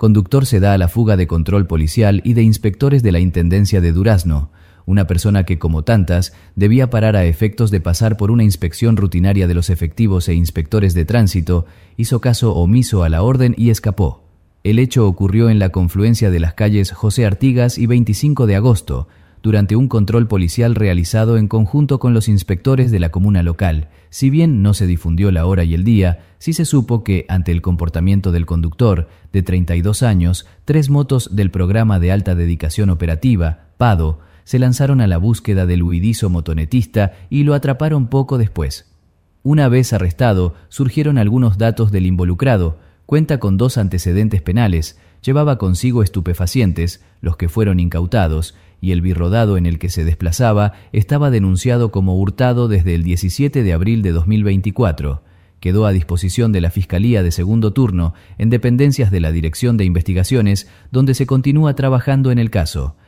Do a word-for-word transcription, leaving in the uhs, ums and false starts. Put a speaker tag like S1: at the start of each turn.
S1: conductor se da a la fuga de control policial y de inspectores de la Intendencia de Durazno, una persona que, como tantas, debía parar a efectos de pasar por una inspección rutinaria de los efectivos e inspectores de tránsito, hizo caso omiso a la orden y escapó. El hecho ocurrió en la confluencia de las calles José Artigas y veinticinco de agosto, durante un control policial realizado en conjunto con los inspectores de la comuna local. Si bien no se difundió la hora y el día, sí se supo que, ante el comportamiento del conductor, de treinta y dos años, tres motos del Programa de Alta Dedicación Operativa, PADO, se lanzaron a la búsqueda del huidizo motonetista y lo atraparon poco después. Una vez arrestado, surgieron algunos datos del involucrado. Cuenta con dos antecedentes penales, llevaba consigo estupefacientes, los que fueron incautados, y el birrodado en el que se desplazaba estaba denunciado como hurtado desde el diecisiete de abril de dos mil veinticuatro. Quedó a disposición de la Fiscalía de Segundo Turno, en dependencias de la Dirección de Investigaciones, donde se continúa trabajando en el caso.